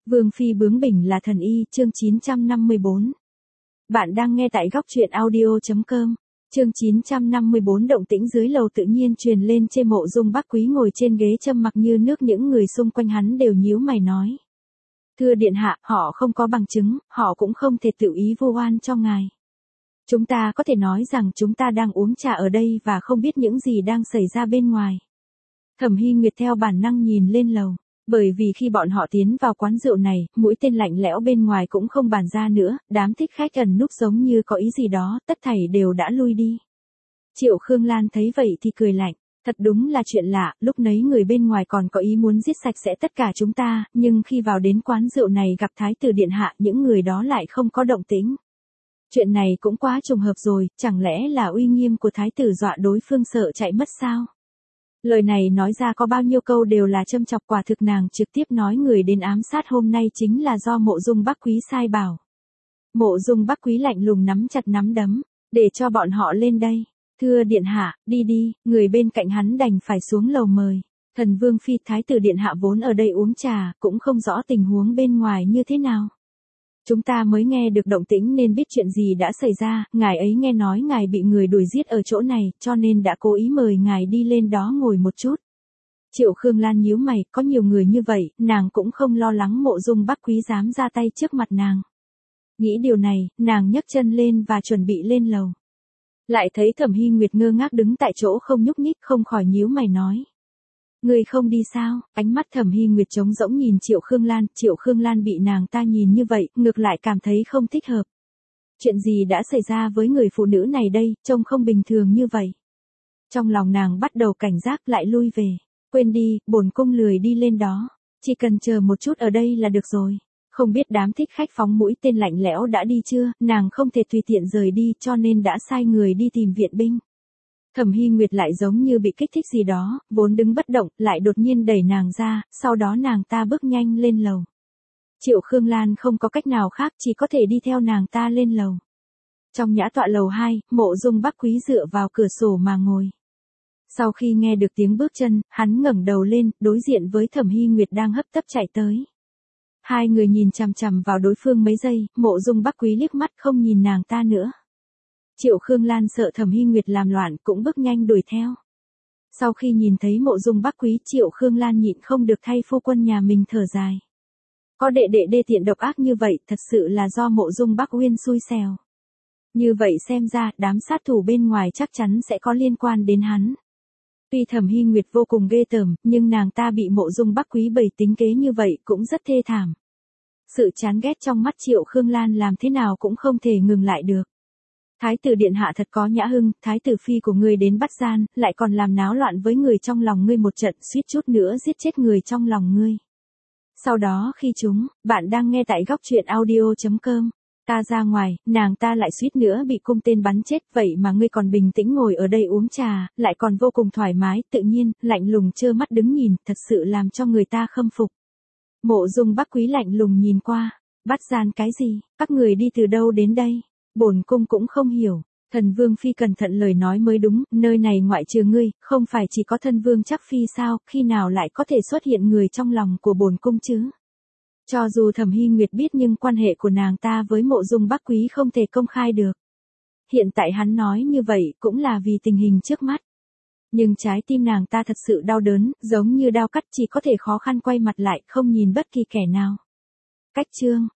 Vương phi bướng bỉnh là thần y, chương 954. Bạn đang nghe tại góc truyện audio.com. Chương 954 động tĩnh dưới lầu tự nhiên truyền lên trên Mộ Dung Bắc Quý ngồi trên ghế châm mặc như nước, những người xung quanh hắn đều nhíu mày nói. Thưa điện hạ, họ không có bằng chứng, họ cũng không thể tự ý vu oan cho ngài. Chúng ta có thể nói rằng chúng ta đang uống trà ở đây và không biết những gì đang xảy ra bên ngoài. Thẩm Hy Nguyệt theo bản năng nhìn lên lầu. Bởi vì khi bọn họ tiến vào quán rượu này, mũi tên lạnh lẽo bên ngoài cũng không bàn ra nữa, đám thích khách ẩn núp giống như có ý gì đó, tất thảy đều đã lui đi. Triệu Khương Lan thấy vậy thì cười lạnh, thật đúng là chuyện lạ, lúc nấy người bên ngoài còn có ý muốn giết sạch sẽ tất cả chúng ta, nhưng khi vào đến quán rượu này gặp Thái tử điện hạ, những người đó lại không có động tĩnh. Chuyện này cũng quá trùng hợp rồi, chẳng lẽ là uy nghiêm của Thái tử dọa đối phương sợ chạy mất sao? Lời này nói ra có bao nhiêu câu đều là châm chọc, quả thực nàng trực tiếp nói người đến ám sát hôm nay chính là do Mộ Dung Bắc Quý sai bảo. Mộ Dung Bắc Quý lạnh lùng nắm chặt nắm đấm, để cho bọn họ lên đây. Thưa điện hạ, đi đi, người bên cạnh hắn đành phải xuống lầu mời. Thần Vương phi Thái tử điện hạ vốn ở đây uống trà, cũng không rõ tình huống bên ngoài như thế nào. Chúng ta mới nghe được động tĩnh nên biết chuyện gì đã xảy ra, ngài ấy nghe nói ngài bị người đuổi giết ở chỗ này, cho nên đã cố ý mời ngài đi lên đó ngồi một chút. Triệu Khương Lan nhíu mày, có nhiều người như vậy, nàng cũng không lo lắng Mộ Dung Bắc Quý dám ra tay trước mặt nàng. Nghĩ điều này, nàng nhấc chân lên và chuẩn bị lên lầu. Lại thấy Thẩm Hy Nguyệt ngơ ngác đứng tại chỗ không nhúc nhích, không khỏi nhíu mày nói. Người không đi sao? Ánh mắt Thẩm Hy Nguyệt trống rỗng nhìn Triệu Khương Lan bị nàng ta nhìn như vậy, ngược lại cảm thấy không thích hợp. Chuyện gì đã xảy ra với người phụ nữ này đây, trông không bình thường như vậy. Trong lòng nàng bắt đầu cảnh giác lại lui về. Quên đi, bổn cung lười đi lên đó. Chỉ cần chờ một chút ở đây là được rồi. Không biết đám thích khách phóng mũi tên lạnh lẽo đã đi chưa, nàng không thể tùy tiện rời đi cho nên đã sai người đi tìm viện binh. Thẩm Hy Nguyệt lại giống như bị kích thích gì đó, vốn đứng bất động, lại đột nhiên đẩy nàng ra, sau đó nàng ta bước nhanh lên lầu. Triệu Khương Lan không có cách nào khác, chỉ có thể đi theo nàng ta lên lầu. Trong nhã tọa lầu 2, Mộ Dung Bắc Quý dựa vào cửa sổ mà ngồi. Sau khi nghe được tiếng bước chân, hắn ngẩng đầu lên, đối diện với Thẩm Hy Nguyệt đang hấp tấp chạy tới. Hai người nhìn chằm chằm vào đối phương mấy giây, Mộ Dung Bắc Quý liếc mắt không nhìn nàng ta nữa. Triệu Khương Lan sợ Thẩm Hy Nguyệt làm loạn cũng bước nhanh đuổi theo. Sau khi nhìn thấy Mộ Dung Bắc Quý, Triệu Khương Lan nhịn không được thay phu quân nhà mình thở dài. Có đệ đệ đê tiện độc ác như vậy, thật sự là do Mộ Dung Bắc Uyên xui xẻo. Như vậy xem ra, đám sát thủ bên ngoài chắc chắn sẽ có liên quan đến hắn. Tuy Thẩm Hy Nguyệt vô cùng ghê tởm, nhưng nàng ta bị Mộ Dung Bắc Quý bày tính kế như vậy cũng rất thê thảm. Sự chán ghét trong mắt Triệu Khương Lan làm thế nào cũng không thể ngừng lại được. Thái tử điện hạ thật có nhã hưng, thái tử phi của ngươi đến bắt gian, lại còn làm náo loạn với người trong lòng ngươi một trận, suýt chút nữa giết chết người trong lòng ngươi. Sau đó khi bạn đang nghe tại góc truyện audio.com, ta ra ngoài, nàng ta lại suýt nữa bị cung tên bắn chết, vậy mà ngươi còn bình tĩnh ngồi ở đây uống trà, lại còn vô cùng thoải mái, tự nhiên, lạnh lùng trơ mắt đứng nhìn, thật sự làm cho người ta khâm phục. Mộ Dung Bắc Quý lạnh lùng nhìn qua, bắt gian cái gì, các người đi từ đâu đến đây? Bổn cung cũng không hiểu. Thần Vương phi cẩn thận lời nói mới đúng, nơi này ngoại trừ ngươi, không phải chỉ có thân vương chắc phi sao, khi nào lại có thể xuất hiện người trong lòng của bổn cung chứ? Cho dù Thẩm Hy Nguyệt biết nhưng quan hệ của nàng ta với Mộ Dung Bắc Quý không thể công khai được. Hiện tại hắn nói như vậy cũng là vì tình hình trước mắt. Nhưng trái tim nàng ta thật sự đau đớn, giống như đao cắt, chỉ có thể khó khăn quay mặt lại, không nhìn bất kỳ kẻ nào. Cách chương